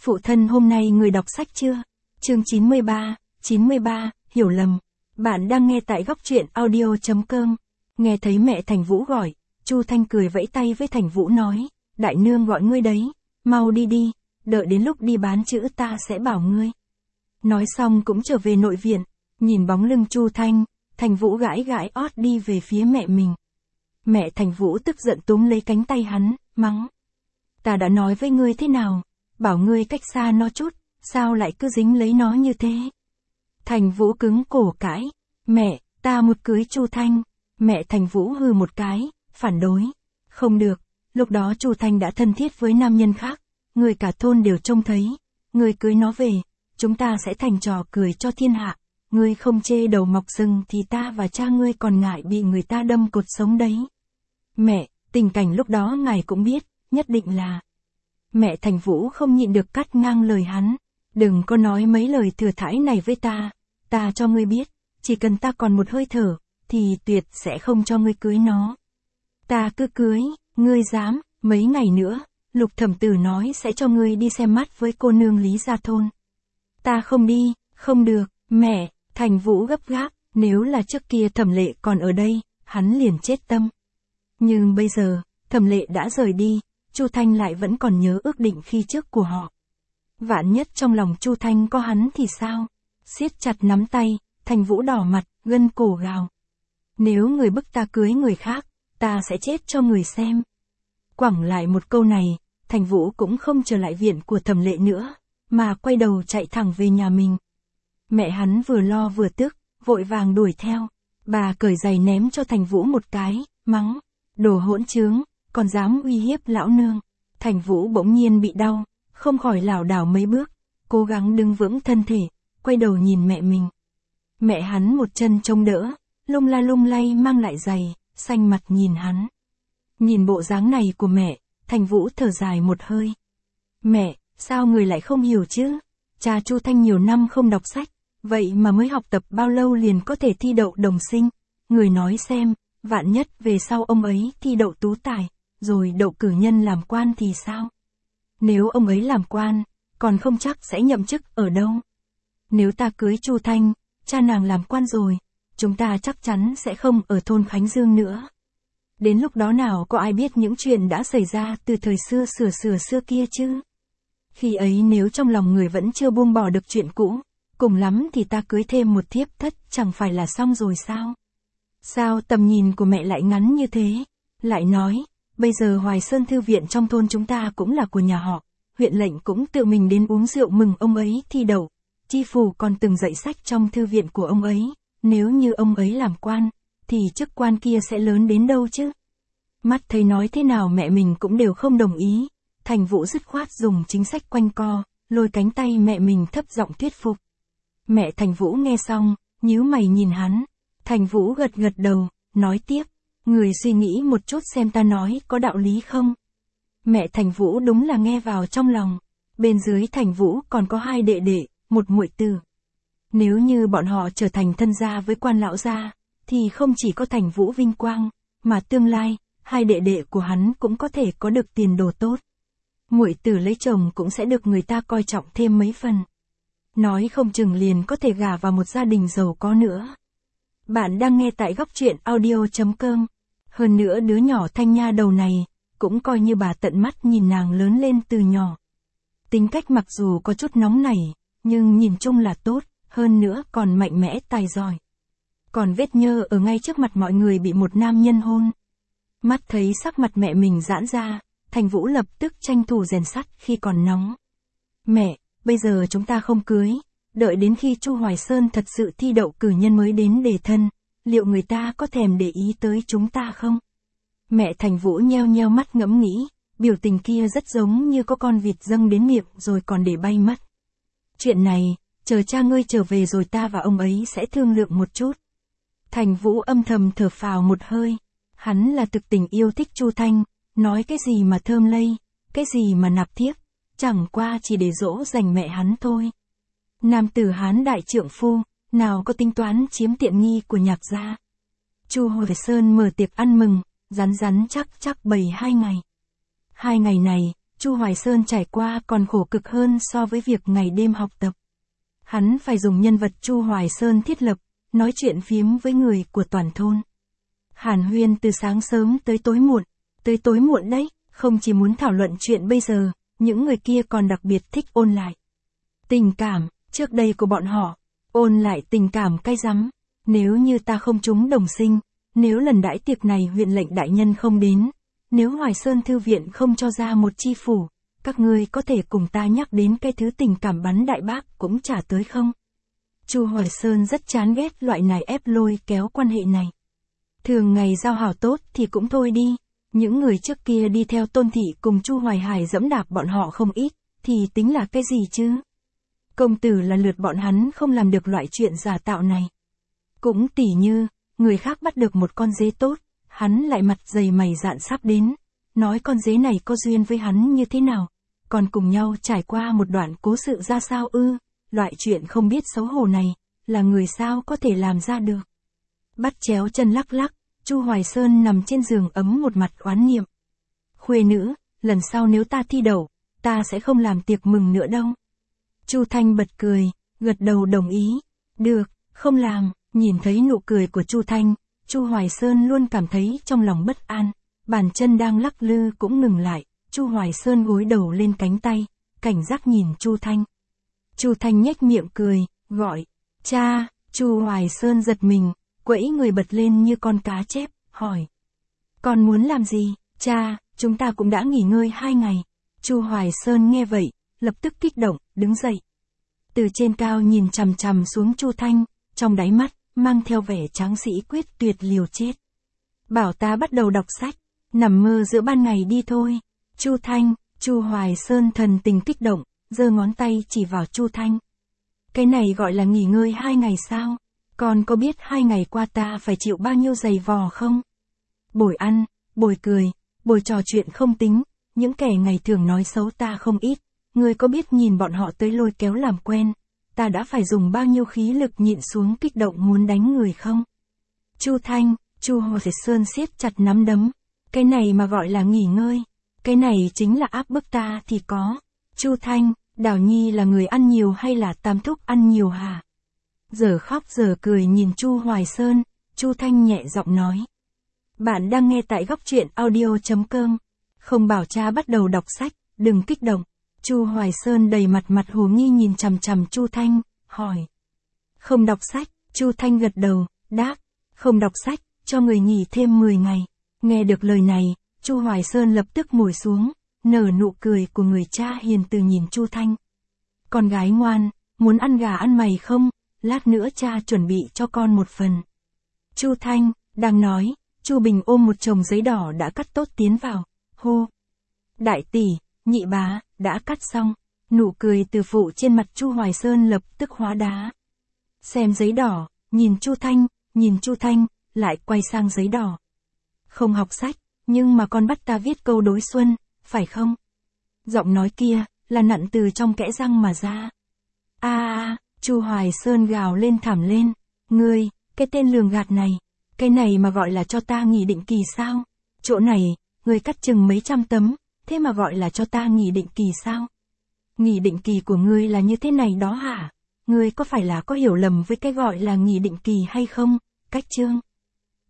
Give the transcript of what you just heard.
Phụ thân hôm nay người đọc sách chưa? Chương 93, hiểu lầm. Bạn đang nghe tại góc truyện audio.com. Nghe thấy mẹ Thành Vũ gọi, Chu Thanh cười vẫy tay với Thành Vũ nói, đại nương gọi ngươi đấy, mau đi đi, đợi đến lúc đi bán chữ ta sẽ bảo ngươi. Nói xong cũng trở về nội viện, nhìn bóng lưng Chu Thanh, Thành Vũ gãi gãi ót đi về phía mẹ mình. Mẹ Thành Vũ tức giận túm lấy cánh tay hắn, mắng. Ta đã nói với ngươi thế nào, bảo ngươi cách xa nó chút, sao lại cứ dính lấy nó như thế? Thành Vũ cứng cổ cãi, mẹ, ta một cưới Chu Thanh. Mẹ Thành Vũ hừ một cái, phản đối. Không được, lúc đó Chu Thanh đã thân thiết với nam nhân khác, người cả thôn đều trông thấy. Người cưới nó về, chúng ta sẽ thành trò cười cho thiên hạ. Ngươi không chê đầu mọc sừng thì ta và cha ngươi còn ngại bị người ta đâm cột sống đấy. Mẹ, tình cảnh lúc đó ngài cũng biết, nhất định là. Mẹ Thành Vũ không nhịn được cắt ngang lời hắn. Đừng có nói mấy lời thừa thãi này với ta cho ngươi biết, chỉ cần ta còn một hơi thở, thì tuyệt sẽ không cho ngươi cưới nó. Ta cứ cưới, ngươi dám, mấy ngày nữa, Lục Thẩm Tử nói sẽ cho ngươi đi xem mắt với cô nương Lý Gia Thôn. Ta không đi, không được, mẹ, Thành Vũ gấp gáp, nếu là trước kia Thẩm Lệ còn ở đây, hắn liền chết tâm. Nhưng bây giờ, Thẩm Lệ đã rời đi, Chu Thanh lại vẫn còn nhớ ước định khi trước của họ. Vạn nhất trong lòng Chu Thanh có hắn thì sao? Siết chặt nắm tay, Thành Vũ đỏ mặt, gân cổ gào. Nếu người bức ta cưới người khác, ta sẽ chết cho người xem. Quẳng lại một câu này, Thành Vũ cũng không trở lại viện của Thẩm Lệ nữa, mà quay đầu chạy thẳng về nhà mình. Mẹ hắn vừa lo vừa tức, vội vàng đuổi theo. Bà cởi giày ném cho Thành Vũ một cái, mắng. Đồ hỗn trướng, còn dám uy hiếp lão nương. Thành Vũ bỗng nhiên bị đau, không khỏi lảo đảo mấy bước, cố gắng đứng vững thân thể, quay đầu nhìn mẹ mình. Mẹ hắn một chân chống đỡ, lung lay mang lại giày, xanh mặt nhìn hắn. Nhìn bộ dáng này của mẹ, Thành Vũ thở dài một hơi. Mẹ, sao người lại không hiểu chứ? Cha Chu Thanh nhiều năm không đọc sách, vậy mà mới học tập bao lâu liền có thể thi đậu đồng sinh. Người nói xem, vạn nhất về sau ông ấy thi đậu tú tài, rồi đậu cử nhân làm quan thì sao? Nếu ông ấy làm quan, còn không chắc sẽ nhậm chức ở đâu. Nếu ta cưới Chu Thanh, cha nàng làm quan rồi, chúng ta chắc chắn sẽ không ở thôn Khánh Dương nữa. Đến lúc đó nào có ai biết những chuyện đã xảy ra từ thời xưa xưa kia chứ? Khi ấy nếu trong lòng người vẫn chưa buông bỏ được chuyện cũ, cùng lắm thì ta cưới thêm một thiếp thất chẳng phải là xong rồi sao? Sao tầm nhìn của mẹ lại ngắn như thế? Lại nói, bây giờ Hoài Sơn Thư viện trong thôn chúng ta cũng là của nhà họ, huyện lệnh cũng tự mình đến uống rượu mừng ông ấy thi đậu. Chi phủ còn từng dạy sách trong thư viện của ông ấy, nếu như ông ấy làm quan, thì chức quan kia sẽ lớn đến đâu chứ? Mắt thấy nói thế nào mẹ mình cũng đều không đồng ý, Thành Vũ dứt khoát dùng chính sách quanh co, lôi cánh tay mẹ mình thấp giọng thuyết phục. Mẹ Thành Vũ nghe xong, nhíu mày nhìn hắn. Thành Vũ gật gật đầu, nói tiếp, người suy nghĩ một chút xem ta nói có đạo lý không? Mẹ Thành Vũ đúng là nghe vào trong lòng. Bên dưới Thành Vũ còn có hai đệ đệ, một muội tử. Nếu như bọn họ trở thành thân gia với quan lão gia, thì không chỉ có Thành Vũ vinh quang, mà tương lai, hai đệ đệ của hắn cũng có thể có được tiền đồ tốt. Muội tử lấy chồng cũng sẽ được người ta coi trọng thêm mấy phần. Nói không chừng liền có thể gả vào một gia đình giàu có nữa. Bạn đang nghe tại góc truyện audio.com. Hơn nữa đứa nhỏ Thanh Nha đầu này, cũng coi như bà tận mắt nhìn nàng lớn lên từ nhỏ. Tính cách mặc dù có chút nóng nảy, nhưng nhìn chung là tốt, hơn nữa còn mạnh mẽ tài giỏi. Còn vết nhơ ở ngay trước mặt mọi người bị một nam nhân hôn. Mắt thấy sắc mặt mẹ mình giãn ra, Thành Vũ lập tức tranh thủ rèn sắt khi còn nóng. Mẹ, bây giờ chúng ta không cưới, đợi đến khi Chu Hoài Sơn thật sự thi đậu cử nhân mới đến đề thân, liệu người ta có thèm để ý tới chúng ta không? Mẹ Thành Vũ nheo nheo mắt ngẫm nghĩ, biểu tình kia rất giống như có con vịt dâng đến miệng rồi còn để bay mất. Chuyện này, chờ cha ngươi trở về rồi ta và ông ấy sẽ thương lượng một chút. Thành Vũ âm thầm thở phào một hơi, hắn là thực tình yêu thích Chu Thanh, nói cái gì mà thơm lây, cái gì mà nạp thiếp, chẳng qua chỉ để dỗ dành mẹ hắn thôi. Nam tử Hán đại trượng phu, nào có tính toán chiếm tiện nghi của Nhạc gia. Chu Hoài Sơn mở tiệc ăn mừng, rắn chắc bày 2 ngày. 2 ngày này, Chu Hoài Sơn trải qua còn khổ cực hơn so với việc ngày đêm học tập. Hắn phải dùng nhân vật Chu Hoài Sơn thiết lập, nói chuyện phiếm với người của toàn thôn. Hàn huyên từ sáng sớm tới tối muộn đấy, không chỉ muốn thảo luận chuyện bây giờ, những người kia còn đặc biệt thích ôn lại tình cảm, trước đây của bọn họ, ôn lại tình cảm cay rắm. Nếu như ta không trúng đồng sinh, nếu lần đãi tiệc này huyện lệnh đại nhân không đến, nếu Hoài Sơn thư viện không cho ra một chi phủ, các ngươi có thể cùng ta nhắc đến cái thứ tình cảm bắn đại bác cũng chả tới không? Chu Hoài Sơn rất chán ghét loại này ép lôi kéo quan hệ này. Thường ngày giao hảo tốt thì cũng thôi đi, những người trước kia đi theo Tôn thị cùng Chu Hoài Hải dẫm đạp bọn họ không ít, thì tính là cái gì chứ? Công tử là lượt bọn hắn không làm được loại chuyện giả tạo này. Cũng tỉ như, người khác bắt được một con dế tốt, hắn lại mặt dày mày dạn sắp đến, nói con dế này có duyên với hắn như thế nào, còn cùng nhau trải qua một đoạn cố sự ra sao ư, loại chuyện không biết xấu hổ này, là người sao có thể làm ra được. Bắt chéo chân lắc lắc, Chu Hoài Sơn nằm trên giường ấm một mặt oán niệm. Khuê nữ, lần sau nếu ta thi đậu, ta sẽ không làm tiệc mừng nữa đâu. Chu Thanh bật cười, gật đầu đồng ý. Được, không làm. Nhìn thấy nụ cười của Chu Thanh, Chu Hoài Sơn luôn cảm thấy trong lòng bất an, bàn chân đang lắc lư cũng ngừng lại, Chu Hoài Sơn gối đầu lên cánh tay, cảnh giác nhìn Chu Thanh. Chu Thanh nhếch miệng cười, gọi, cha. Chu Hoài Sơn giật mình, quẫy người bật lên như con cá chép, hỏi. Con muốn làm gì, cha, chúng ta cũng đã nghỉ ngơi 2 ngày. Chu Hoài Sơn nghe vậy, lập tức kích động, đứng dậy. Từ trên cao nhìn chằm chằm xuống Chu Thanh, trong đáy mắt, mang theo vẻ tráng sĩ quyết tuyệt liều chết. Bảo ta bắt đầu đọc sách, nằm mơ giữa ban ngày đi thôi. Chu Thanh, Chu Hoài Sơn thần tình kích động, giơ ngón tay chỉ vào Chu Thanh. Cái này gọi là nghỉ ngơi 2 ngày sao? Con có biết 2 ngày qua ta phải chịu bao nhiêu giày vò không? Bồi ăn, bồi cười, bồi trò chuyện không tính, những kẻ ngày thường nói xấu ta không ít, ngươi có biết nhìn bọn họ tới lôi kéo làm quen, ta đã phải dùng bao nhiêu khí lực nhịn xuống kích động muốn đánh người không? Chu Thanh, Chu Hoài Sơn siết chặt nắm đấm, cái này mà gọi là nghỉ ngơi, cái này chính là áp bức ta thì có. Chu Thanh, Đào Nhi là người ăn nhiều hay là Tam Thúc ăn nhiều hả? Giờ khóc giờ cười nhìn Chu Hoài Sơn, Chu Thanh nhẹ giọng nói. Bạn đang nghe tại góc truyện audio.com, không bảo cha bắt đầu đọc sách, đừng kích động. Chu Hoài Sơn đầy mặt hồ nghi nhìn chằm chằm Chu Thanh, hỏi. Không đọc sách, Chu Thanh gật đầu, đáp. Không đọc sách, cho người nghỉ thêm 10 ngày. Nghe được lời này, Chu Hoài Sơn lập tức ngồi xuống, nở nụ cười của người cha hiền từ nhìn Chu Thanh. Con gái ngoan, muốn ăn gà ăn mày không? Lát nữa cha chuẩn bị cho con một phần. Chu Thanh, đang nói, Chu Bình ôm một chồng giấy đỏ đã cắt tốt tiến vào, hô. Đại tỷ, nhị bá, đã cắt xong. Nụ cười từ phụ trên mặt Chu Hoài Sơn lập tức hóa đá. Xem giấy đỏ, nhìn Chu Thanh, lại quay sang giấy đỏ. Không học sách, nhưng mà con bắt ta viết câu đối xuân, phải không? Giọng nói kia, là nặn từ trong kẽ răng mà ra. Chu Hoài Sơn gào lên thảm lên. Ngươi, cái tên lường gạt này, cái này mà gọi là cho ta nghỉ định kỳ sao? Chỗ này, ngươi cắt chừng mấy trăm tấm, thế mà gọi là cho ta nghỉ định kỳ sao? Nghỉ định kỳ của ngươi là như thế này đó hả? Ngươi có phải là có hiểu lầm với cái gọi là nghỉ định kỳ hay không? Cách chương